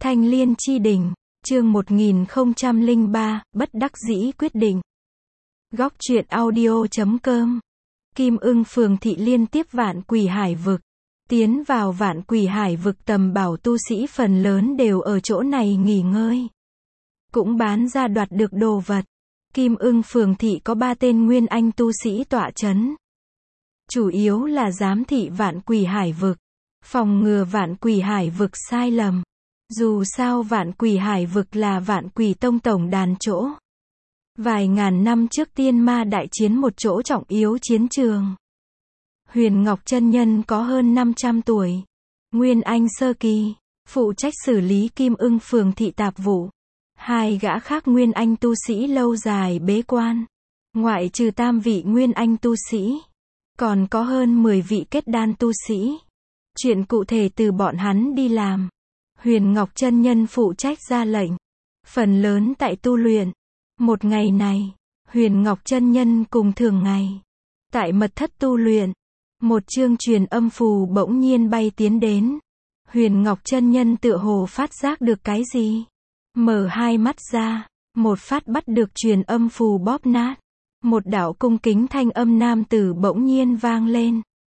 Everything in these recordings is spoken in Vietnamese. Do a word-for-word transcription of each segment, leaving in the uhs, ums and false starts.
Thanh Liên chi đỉnh, chương một nghìn không trăm lẻ ba, bất đắc dĩ quyết định. Góc truyện audio chấm com. Kim Ưng Phường thị liên tiếp vạn quỷ hải vực. Tiến vào vạn quỷ hải vực tầm bảo tu sĩ phần lớn đều ở chỗ này nghỉ ngơi. Cũng bán ra đoạt được đồ vật. Kim Ưng Phường thị có ba tên nguyên anh tu sĩ tọa chấn. Chủ yếu là giám thị vạn quỷ hải vực. Phòng ngừa vạn quỷ hải vực sai lầm. Dù sao vạn quỷ hải vực là vạn quỷ tông tổng đàn chỗ. Vài ngàn năm trước tiên ma đại chiến một chỗ trọng yếu chiến trường. Huyền Ngọc chân nhân có hơn năm trăm tuổi. Nguyên anh sơ kỳ, phụ trách xử lý Kim Ưng Phường thị tạp vụ. Hai gã khác nguyên anh tu sĩ lâu dài bế quan. Ngoại trừ tam vị nguyên anh tu sĩ, còn có hơn mười vị kết đan tu sĩ. Chuyện cụ thể từ bọn hắn đi làm. Huyền Ngọc chân nhân phụ trách ra lệnh. Phần lớn tại tu luyện. Một ngày này, Huyền Ngọc chân nhân cùng thường ngày. Tại mật thất tu luyện. Một chương truyền âm phù bỗng nhiên bay tiến đến. Huyền Ngọc chân nhân tựa hồ phát giác được cái gì. Mở hai mắt ra. Một phát bắt được truyền âm phù bóp nát. Một đạo cung kính thanh âm nam tử bỗng nhiên vang lên.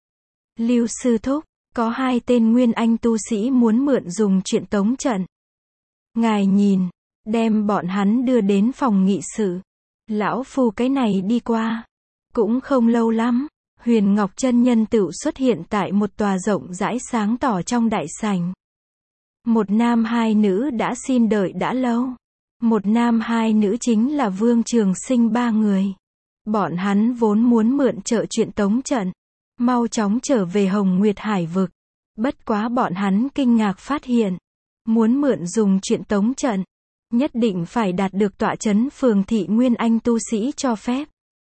Lưu sư thúc. Có hai tên nguyên anh tu sĩ muốn mượn dùng chuyện tống trận. Ngài nhìn, đem bọn hắn đưa đến phòng nghị sự. Lão phu cái này đi qua. Cũng không lâu lắm, Huyền Ngọc chân nhân tựu xuất hiện tại một tòa rộng rãi sáng tỏ trong đại sảnh. Một nam hai nữ đã xin đợi đã lâu. Một nam hai nữ chính là Vương Trường Sinh ba người. Bọn hắn vốn muốn mượn trợ chuyện tống trận. Mau chóng trở về Hồng Nguyệt Hải vực. Bất quá bọn hắn kinh ngạc phát hiện. Muốn mượn dùng chuyện tống trận. Nhất định phải đạt được tọa chấn phường thị nguyên anh tu sĩ cho phép.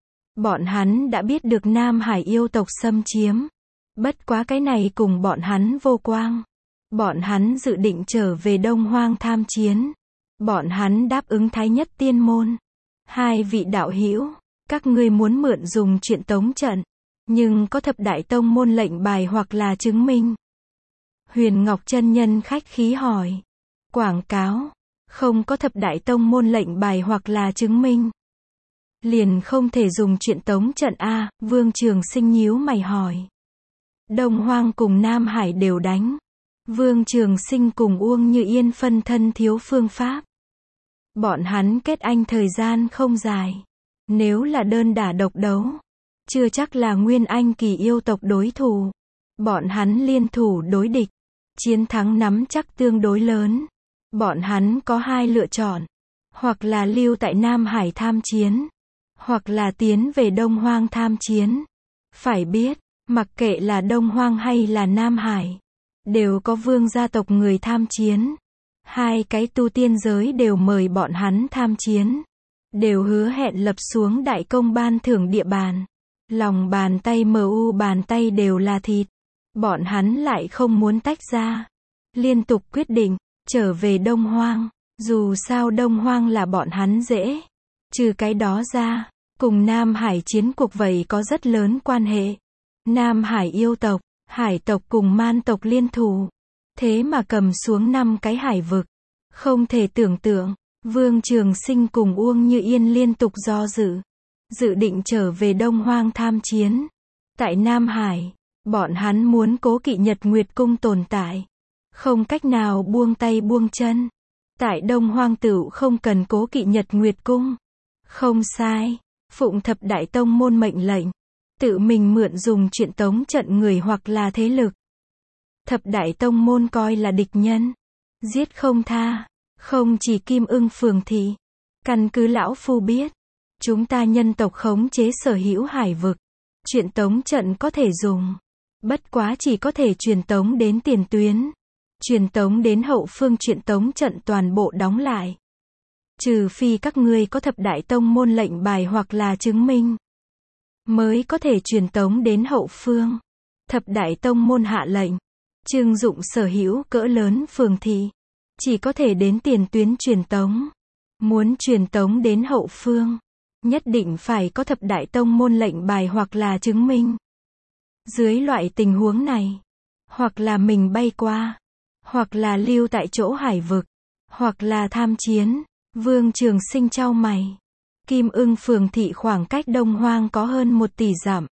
Bọn hắn đã biết được Nam Hải yêu tộc xâm chiếm. Bất quá cái này cùng bọn hắn vô quang. Bọn hắn dự định trở về Đông Hoang tham chiến. Bọn hắn đáp ứng Thái Nhất Tiên Môn. Hai vị đạo hữu, các ngươi muốn mượn dùng chuyện tống trận. Nhưng có thập đại tông môn lệnh bài hoặc là chứng minh. Huyền Ngọc chân nhân khách khí hỏi. Quảng cáo. Không có thập đại tông môn lệnh bài hoặc là chứng minh. Liền không thể dùng chuyện tống trận A, Vương Trường Sinh nhíu mày hỏi. Đông Hoang cùng Nam Hải đều đánh. Vương Trường Sinh cùng Uông Như Yên phân thân thiếu phương pháp. Bọn hắn kết anh thời gian không dài. Nếu là đơn đả độc đấu, chưa chắc là nguyên anh kỳ yêu tộc đối thủ. Bọn hắn liên thủ đối địch. Chiến thắng nắm chắc tương đối lớn. Bọn hắn có hai lựa chọn. Hoặc là lưu tại Nam Hải tham chiến. Hoặc là tiến về Đông Hoang tham chiến. Phải biết, mặc kệ là Đông Hoang hay là Nam Hải, đều có vương gia tộc người tham chiến. Hai cái tu tiên giới đều mời bọn hắn tham chiến. Đều hứa hẹn lập xuống đại công ban thưởng địa bàn. Lòng bàn tay mờ u bàn tay đều là thịt. Bọn hắn lại không muốn tách ra. Liên tục quyết định, trở về Đông Hoang. Dù sao Đông Hoang là bọn hắn dễ. Trừ cái đó ra, cùng Nam Hải chiến cuộc vậy có rất lớn quan hệ. Nam Hải yêu tộc, Hải tộc cùng Man tộc liên thủ. Thế mà cầm xuống năm cái hải vực. Không thể tưởng tượng, Vương Trường Sinh cùng Uông Như Yên liên tục do dự. Dự định trở về Đông Hoang tham chiến. Tại Nam Hải, bọn hắn muốn cố kỵ Nhật Nguyệt Cung tồn tại. Không cách nào buông tay buông chân. Tại Đông Hoang tựu không cần cố kỵ Nhật Nguyệt Cung. Không sai. Phụng thập đại tông môn mệnh lệnh. Tự mình mượn dùng chuyện tống trận người hoặc là thế lực. Thập đại tông môn coi là địch nhân. Giết không tha. Không chỉ Kim Ưng Phường thị. Căn cứ lão phu biết. Chúng ta nhân tộc khống chế sở hữu hải vực. Chuyện tống trận có thể dùng. Bất quá chỉ có thể truyền tống đến tiền tuyến. Truyền tống đến hậu phương chuyện tống trận toàn bộ đóng lại. Trừ phi các ngươi có thập đại tông môn lệnh bài hoặc là chứng minh. Mới có thể truyền tống đến hậu phương. Thập đại tông môn hạ lệnh. Trưng dụng sở hữu cỡ lớn phường thị. Chỉ có thể đến tiền tuyến truyền tống. Muốn truyền tống đến hậu phương. Nhất định phải có thập đại tông môn lệnh bài hoặc là chứng minh. Dưới loại tình huống này. Hoặc là mình bay qua. hoặc là lưu tại chỗ hải vực, hoặc là tham chiến. Vương Trường Sinh chau mày. Kim Ưng Phường thị khoảng cách Đông Hoang có hơn một tỷ dặm.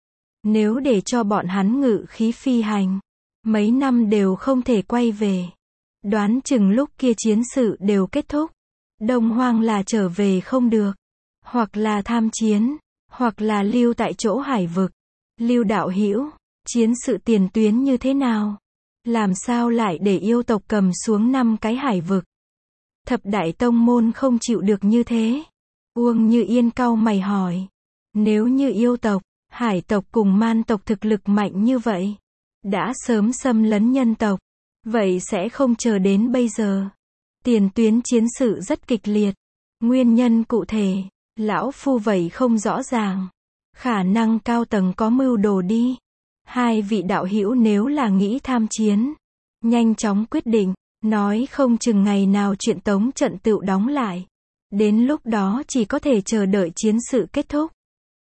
Nếu để cho bọn hắn ngự khí phi hành, mấy năm đều không thể quay về. Đoán chừng lúc kia chiến sự đều kết thúc. Đông Hoang là trở về không được, hoặc là tham chiến, hoặc là lưu tại chỗ hải vực. Lưu đạo hữu, chiến sự tiền tuyến như thế nào? Làm sao lại để yêu tộc cầm xuống năm cái hải vực? Thập đại tông môn không chịu được như thế. Uông Như Yên cau mày hỏi. Nếu như yêu tộc, hải tộc cùng man tộc thực lực mạnh như vậy, đã sớm xâm lấn nhân tộc, vậy sẽ không chờ đến bây giờ. Tiền tuyến chiến sự rất kịch liệt. Nguyên nhân cụ thể, lão phu vậy không rõ ràng. Khả năng cao tầng có mưu đồ đi. Hai vị đạo hữu nếu là nghĩ tham chiến, nhanh chóng quyết định, nói không chừng ngày nào chuyện tống trận tựu đóng lại. Đến lúc đó chỉ có thể chờ đợi chiến sự kết thúc,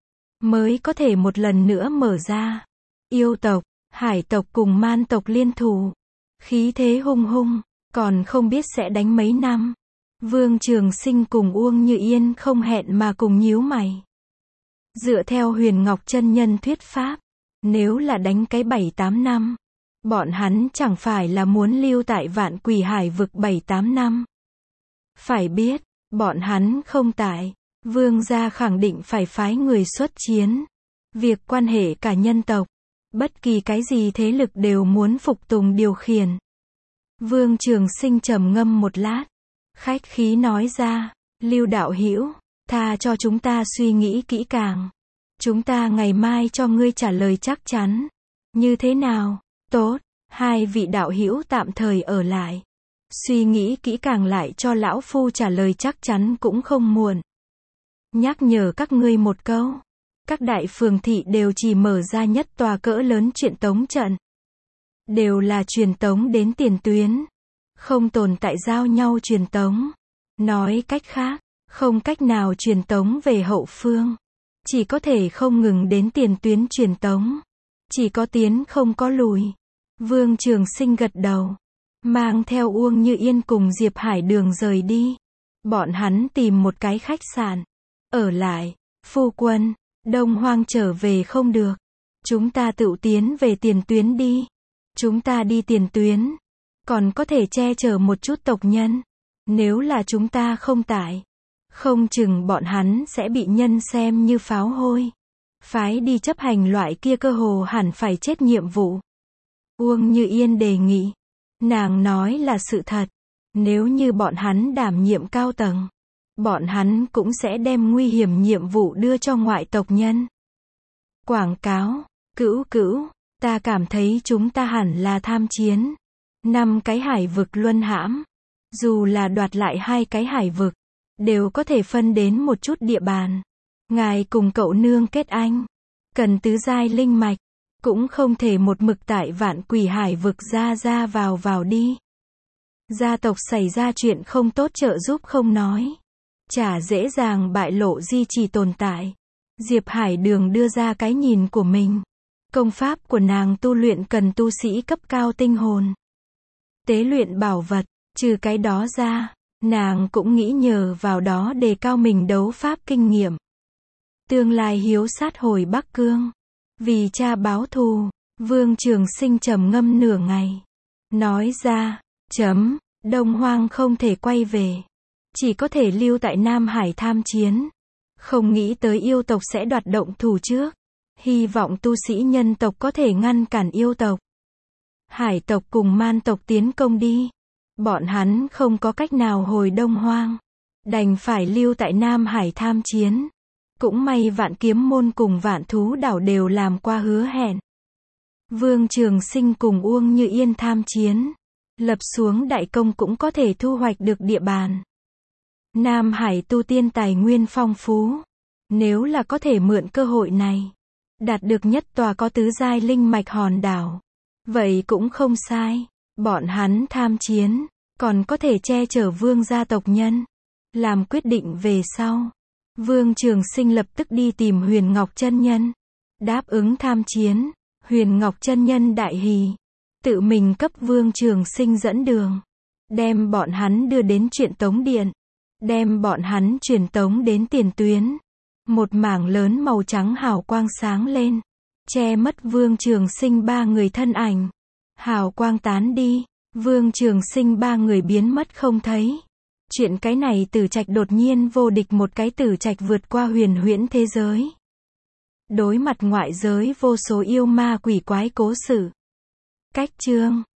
mới có thể một lần nữa mở ra. Yêu tộc, hải tộc cùng man tộc liên thủ, khí thế hung hung, còn không biết sẽ đánh mấy năm. Vương Trường Sinh cùng Uông Như Yên không hẹn mà cùng nhíu mày. Dựa theo Huyền Ngọc chân nhân thuyết pháp, nếu là đánh cái bảy tám năm, bọn hắn chẳng phải là muốn lưu tại Vạn Quỷ Hải vực bảy tám năm. Phải biết, bọn hắn không tại, vương gia khẳng định phải phái người xuất chiến. Việc quan hệ cả nhân tộc, bất kỳ cái gì thế lực đều muốn phục tùng điều khiển. Vương Trường Sinh trầm ngâm một lát, khách khí nói ra, Lưu đạo hữu, tha cho chúng ta suy nghĩ kỹ càng. Chúng ta ngày mai cho ngươi trả lời chắc chắn. Như thế nào? Tốt, hai vị đạo hữu tạm thời ở lại. Suy nghĩ kỹ càng lại cho lão phu trả lời chắc chắn cũng không muộn. Nhắc nhở các ngươi một câu. Các đại phường thị đều chỉ mở ra nhất tòa cỡ lớn truyền tống trận. Đều là truyền tống đến tiền tuyến. Không tồn tại giao nhau truyền tống. Nói cách khác, không cách nào truyền tống về hậu phương. Chỉ có thể không ngừng đến tiền tuyến truyền tống. Chỉ có tiến không có lùi. Vương Trường Sinh gật đầu, mang theo Uông Như Yên cùng Diệp Hải Đường rời đi. Bọn hắn tìm một cái khách sạn, ở lại. Phu quân, Đông Hoang trở về không được. Chúng ta tự tiến về tiền tuyến đi. Chúng ta đi tiền tuyến, còn có thể che chở một chút tộc nhân. Nếu là chúng ta không tại, không chừng bọn hắn sẽ bị nhân xem như pháo hôi. Phái đi chấp hành loại kia cơ hồ hẳn phải chết nhiệm vụ. Uông Như Yên đề nghị. Nàng nói là sự thật. Nếu như bọn hắn đảm nhiệm cao tầng, bọn hắn cũng sẽ đem nguy hiểm nhiệm vụ đưa cho ngoại tộc nhân. Quảng cáo, cữu cữu, ta cảm thấy chúng ta hẳn là tham chiến. Năm cái hải vực luân hãm. Dù là đoạt lại hai cái hải vực, đều có thể phân đến một chút địa bàn. Ngài cùng cậu nương kết anh, cần tứ giai linh mạch, cũng không thể một mực tại Vạn Quỷ Hải vực ra ra vào vào đi. Gia tộc xảy ra chuyện không tốt trợ giúp không nói, chả dễ dàng bại lộ di trì tồn tại. Diệp Hải Đường đưa ra cái nhìn của mình. Công pháp của nàng tu luyện cần tu sĩ cấp cao tinh hồn. Tế luyện bảo vật, trừ cái đó ra, nàng cũng nghĩ nhờ vào đó đề cao mình đấu pháp kinh nghiệm. Tương lai hiếu sát hồi Bắc Cương, vì cha báo thù. Vương Trường Sinh trầm ngâm nửa ngày, nói ra, chấm, Đông Hoang không thể quay về, chỉ có thể lưu tại Nam Hải tham chiến. Không nghĩ tới yêu tộc sẽ đoạt động thủ trước, hy vọng tu sĩ nhân tộc có thể ngăn cản yêu tộc. Hải tộc cùng man tộc tiến công đi. Bọn hắn không có cách nào hồi Đông Hoang, đành phải lưu tại Nam Hải tham chiến. Cũng may Vạn Kiếm Môn cùng Vạn Thú Đảo đều làm qua hứa hẹn. Vương Trường Sinh cùng Uông Như Yên tham chiến, lập xuống đại công cũng có thể thu hoạch được địa bàn. Nam Hải tu tiên tài nguyên phong phú, nếu là có thể mượn cơ hội này, đạt được nhất tòa có tứ giai linh mạch hòn đảo, vậy cũng không sai. Bọn hắn tham chiến, còn có thể che chở vương gia tộc nhân. Làm quyết định về sau, Vương Trường Sinh lập tức đi tìm Huyền Ngọc chân nhân, đáp ứng tham chiến. Huyền Ngọc chân nhân đại hỉ, tự mình cấp Vương Trường Sinh dẫn đường, đem bọn hắn đưa đến Truyện Tống Điện, đem bọn hắn truyền tống đến tiền tuyến. Một mảng lớn màu trắng hào quang sáng lên, che mất Vương Trường Sinh ba người thân ảnh. Hào quang tán đi, Vương Trường Sinh ba người biến mất không thấy. Chuyện cái này Tử Trạch đột nhiên vô địch một cái Tử Trạch vượt qua huyền huyễn thế giới. Đối mặt ngoại giới vô số yêu ma quỷ quái cố sự. Cách chương